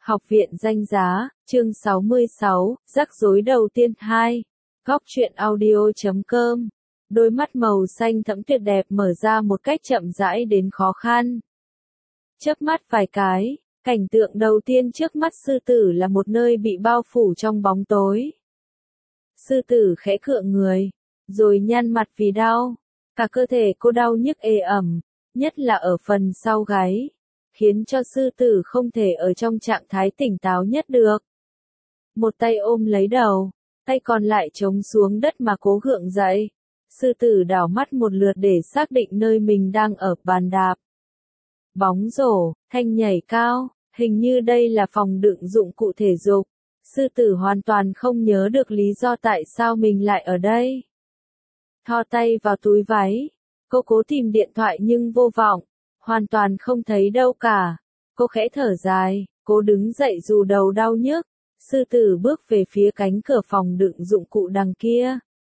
Học viện danh giá, chương 66, rắc rối đầu tiên 2. Góc truyện audio.com. Đôi mắt màu xanh thẫm tuyệt đẹp mở ra một cách chậm rãi đến khó khăn. Chớp mắt vài cái, cảnh tượng đầu tiên trước mắt sư tử là một nơi bị bao phủ trong bóng tối. Sư tử khẽ cựa người, rồi nhăn mặt vì đau. Cả cơ thể cô đau nhức ê ẩm, nhất là ở phần sau gáy, khiến cho sư tử không thể ở trong trạng thái tỉnh táo nhất được. Một tay ôm lấy đầu, tay còn lại chống xuống đất mà cố gượng dậy. Sư tử đảo mắt một lượt để xác định nơi mình đang ở bàn đạp. Bóng rổ, thanh nhảy cao, hình như đây là phòng đựng dụng cụ thể dục. Sư tử hoàn toàn không nhớ được lý do tại sao mình lại ở đây. Thò tay vào túi váy, cô cố tìm điện thoại nhưng vô vọng, hoàn toàn không thấy đâu cả. Cô khẽ thở dài, cố đứng dậy dù đầu đau nhức. Sư tử bước về phía cánh cửa phòng đựng dụng cụ đằng kia.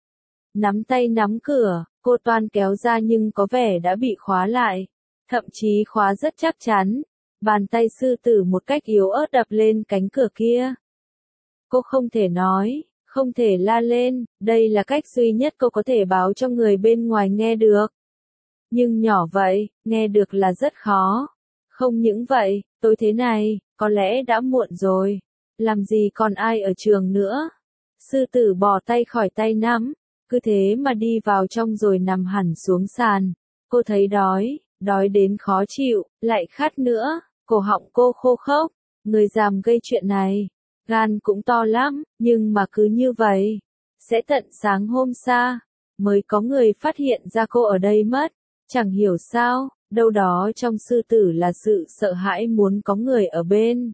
Nắm tay nắm cửa, cô toan kéo ra nhưng có vẻ đã bị khóa lại. Thậm chí khóa rất chắc chắn. Bàn tay sư tử một cách yếu ớt đập lên cánh cửa kia. Cô không thể nói, không thể la lên, đây là cách duy nhất cô có thể báo cho người bên ngoài nghe được. Nhưng nhỏ vậy, nghe được là rất khó. Không những vậy, tối thế này, có lẽ đã muộn rồi. Làm gì còn ai ở trường nữa. Sư tử bỏ tay khỏi tay nắm, cứ thế mà đi vào trong rồi nằm hẳn xuống sàn. Cô thấy đói, đói đến khó chịu, lại khát nữa, cổ họng cô khô khốc. Người dám gây chuyện này, gan cũng to lắm, nhưng mà cứ như vậy, sẽ tận sáng hôm sau mới có người phát hiện ra cô ở đây mất. Chẳng hiểu sao, đâu đó trong sư tử là sự sợ hãi muốn có người ở bên.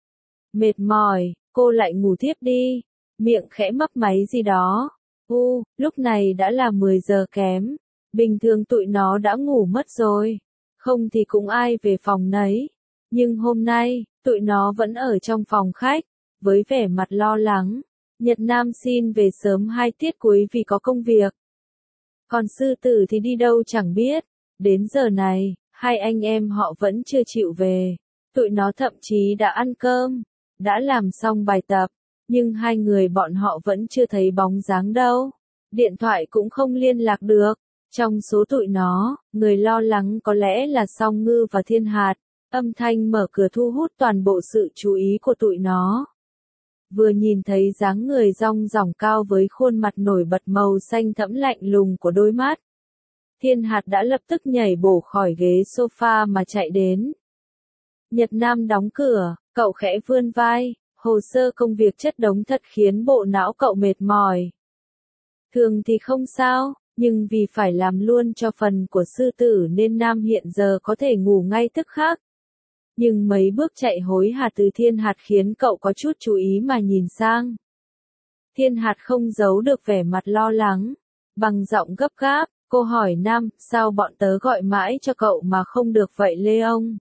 Mệt mỏi, cô lại ngủ thiếp đi, miệng khẽ mấp máy gì đó. Lúc này đã là 10 giờ kém, bình thường tụi nó đã ngủ mất rồi, không thì cũng ai về phòng nấy. Nhưng hôm nay, tụi nó vẫn ở trong phòng khách, với vẻ mặt lo lắng. Nhật Nam xin về sớm 2 tiết cuối vì có công việc. Còn sư tử thì đi đâu chẳng biết, đến giờ này, hai anh em họ vẫn chưa chịu về. Tụi nó thậm chí đã ăn cơm, đã làm xong bài tập, nhưng hai người bọn họ vẫn chưa thấy bóng dáng đâu. Điện thoại cũng không liên lạc được. Trong số tụi nó, người lo lắng có lẽ là Song Ngư và Thiên Hạt. Âm thanh mở cửa thu hút toàn bộ sự chú ý của tụi nó. Vừa nhìn thấy dáng người dong dỏng cao với khuôn mặt nổi bật màu xanh thẫm lạnh lùng của đôi mắt, Thiên Hạt đã lập tức nhảy bổ khỏi ghế sofa mà chạy đến. Nhật Nam đóng cửa, cậu khẽ vươn vai, hồ sơ công việc chất đống thật khiến bộ não cậu mệt mỏi. Thường thì không sao, nhưng vì phải làm luôn cho phần của sư tử nên Nam hiện giờ có thể ngủ ngay tức khắc. Nhưng mấy bước chạy hối hả từ Thiên Hạt khiến cậu có chút chú ý mà nhìn sang. Thiên Hạt không giấu được vẻ mặt lo lắng. Bằng giọng gấp gáp, cô hỏi Nam, sao bọn tớ gọi mãi cho cậu mà không được vậy Lê ông?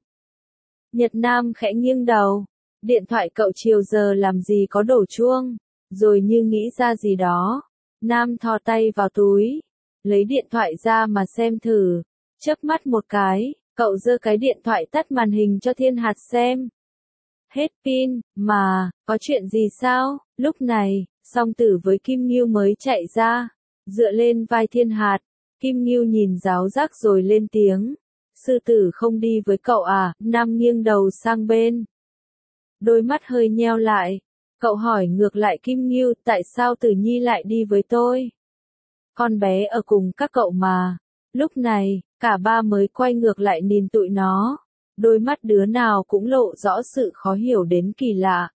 Nhật Nam khẽ nghiêng đầu. Điện thoại cậu chiều giờ làm gì có đổ chuông. Rồi như nghĩ ra gì đó. Nam thò tay vào túi. Lấy điện thoại ra mà xem thử. Chớp mắt một cái. Cậu giơ cái điện thoại tắt màn hình cho Thiên Hạt xem. Hết pin, mà, có chuyện gì sao? Lúc này, Song Tử với Kim Ngưu mới chạy ra, dựa lên vai Thiên Hạt. Kim Ngưu nhìn giáo giác rồi lên tiếng. Sư tử không đi với cậu à? Nam nghiêng đầu sang bên. Đôi mắt hơi nheo lại. Cậu hỏi ngược lại Kim Ngưu, tại sao Tử Nhi lại đi với tôi? Con bé ở cùng các cậu mà. Lúc này, cả ba mới quay ngược lại nhìn tụi nó. Đôi mắt đứa nào cũng lộ rõ sự khó hiểu đến kỳ lạ.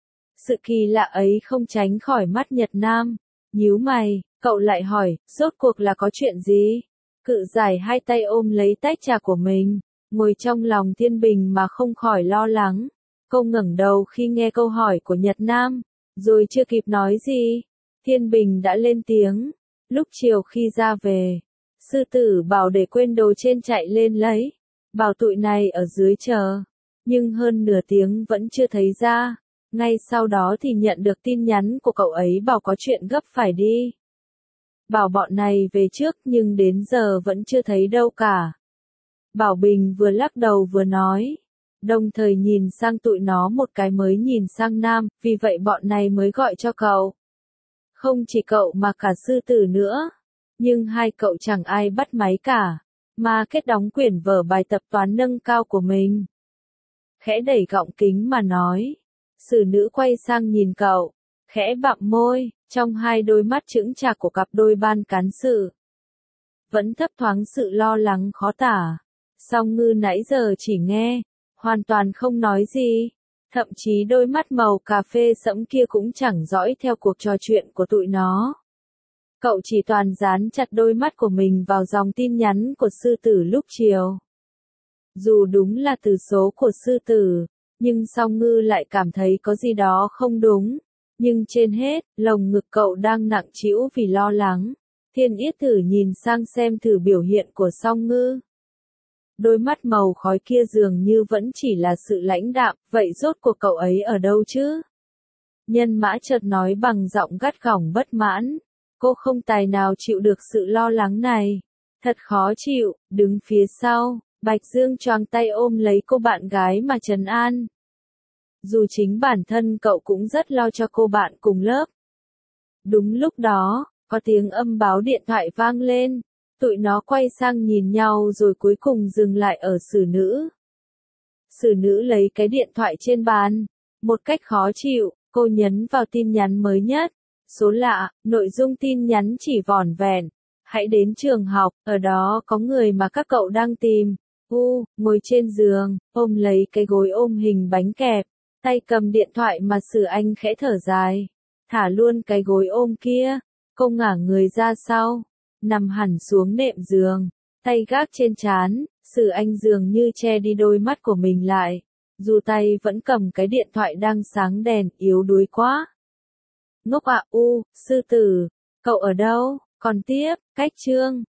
Sự kỳ lạ ấy không tránh khỏi mắt Nhật Nam. Nhíu mày, cậu lại hỏi, rốt cuộc là có chuyện gì? Cự giải hai tay ôm lấy tách trà của mình, ngồi trong lòng thiên bình mà không khỏi lo lắng. Cô ngẩng đầu khi nghe câu hỏi của Nhật Nam, rồi chưa kịp nói gì, Thiên Bình đã lên tiếng. Lúc chiều khi ra về, sư tử bảo để quên đồ trên chạy lên lấy, bảo tụi này ở dưới chờ, nhưng hơn nửa tiếng vẫn chưa thấy ra. Ngay sau đó thì nhận được tin nhắn của cậu ấy bảo có chuyện gấp phải đi. Bảo bọn này về trước nhưng đến giờ vẫn chưa thấy đâu cả. Bảo Bình vừa lắc đầu vừa nói, đồng thời nhìn sang tụi nó một cái mới nhìn sang Nam, vì vậy bọn này mới gọi cho cậu. Không chỉ cậu mà cả sư tử nữa. Nhưng hai cậu chẳng ai bắt máy cả. Mà kết đóng quyển vở bài tập toán nâng cao của mình. Khẽ đẩy gọng kính mà nói. Sử nữ quay sang nhìn cậu. Khẽ bặm môi, trong hai đôi mắt chững chạc của cặp đôi ban cán sự. Vẫn thấp thoáng sự lo lắng khó tả. Song Ngư nãy giờ chỉ nghe, hoàn toàn không nói gì. Thậm chí đôi mắt màu cà phê sẫm kia cũng chẳng dõi theo cuộc trò chuyện của tụi nó. Cậu chỉ toàn dán chặt đôi mắt của mình vào dòng tin nhắn của sư tử lúc chiều. Dù đúng là từ số của sư tử, nhưng Song Ngư lại cảm thấy có gì đó không đúng. Nhưng trên hết, lồng ngực cậu đang nặng trĩu vì lo lắng. Thiên Yết thử nhìn sang xem thử biểu hiện của Song Ngư. Đôi mắt màu khói kia dường như vẫn chỉ là sự lãnh đạm, vậy rốt cuộc cậu ấy ở đâu chứ? Nhân Mã chợt nói bằng giọng gắt gỏng bất mãn. Cô không tài nào chịu được sự lo lắng này. Thật khó chịu, đứng phía sau, Bạch Dương choàng tay ôm lấy cô bạn gái mà trấn an. Dù chính bản thân cậu cũng rất lo cho cô bạn cùng lớp. Đúng lúc đó, có tiếng âm báo điện thoại vang lên. Tụi nó quay sang nhìn nhau rồi cuối cùng dừng lại ở Sử nữ. Sử nữ lấy cái điện thoại trên bàn. Một cách khó chịu, cô nhấn vào tin nhắn mới nhất. Số lạ, nội dung tin nhắn chỉ vỏn vẹn. Hãy đến trường học, ở đó có người mà các cậu đang tìm. Ngồi trên giường, ôm lấy cái gối ôm hình bánh kẹp. Tay cầm điện thoại mà Sử Anh khẽ thở dài. Thả luôn cái gối ôm kia. Cô ngả người ra sau. Nằm hẳn xuống nệm giường. Tay gác trên trán. Sử Anh dường như che đi đôi mắt của mình lại. Dù tay vẫn cầm cái điện thoại đang sáng đèn, yếu đuối quá. Ngốc ạ, sư tử. Cậu ở đâu? Còn tiếp, cách chương.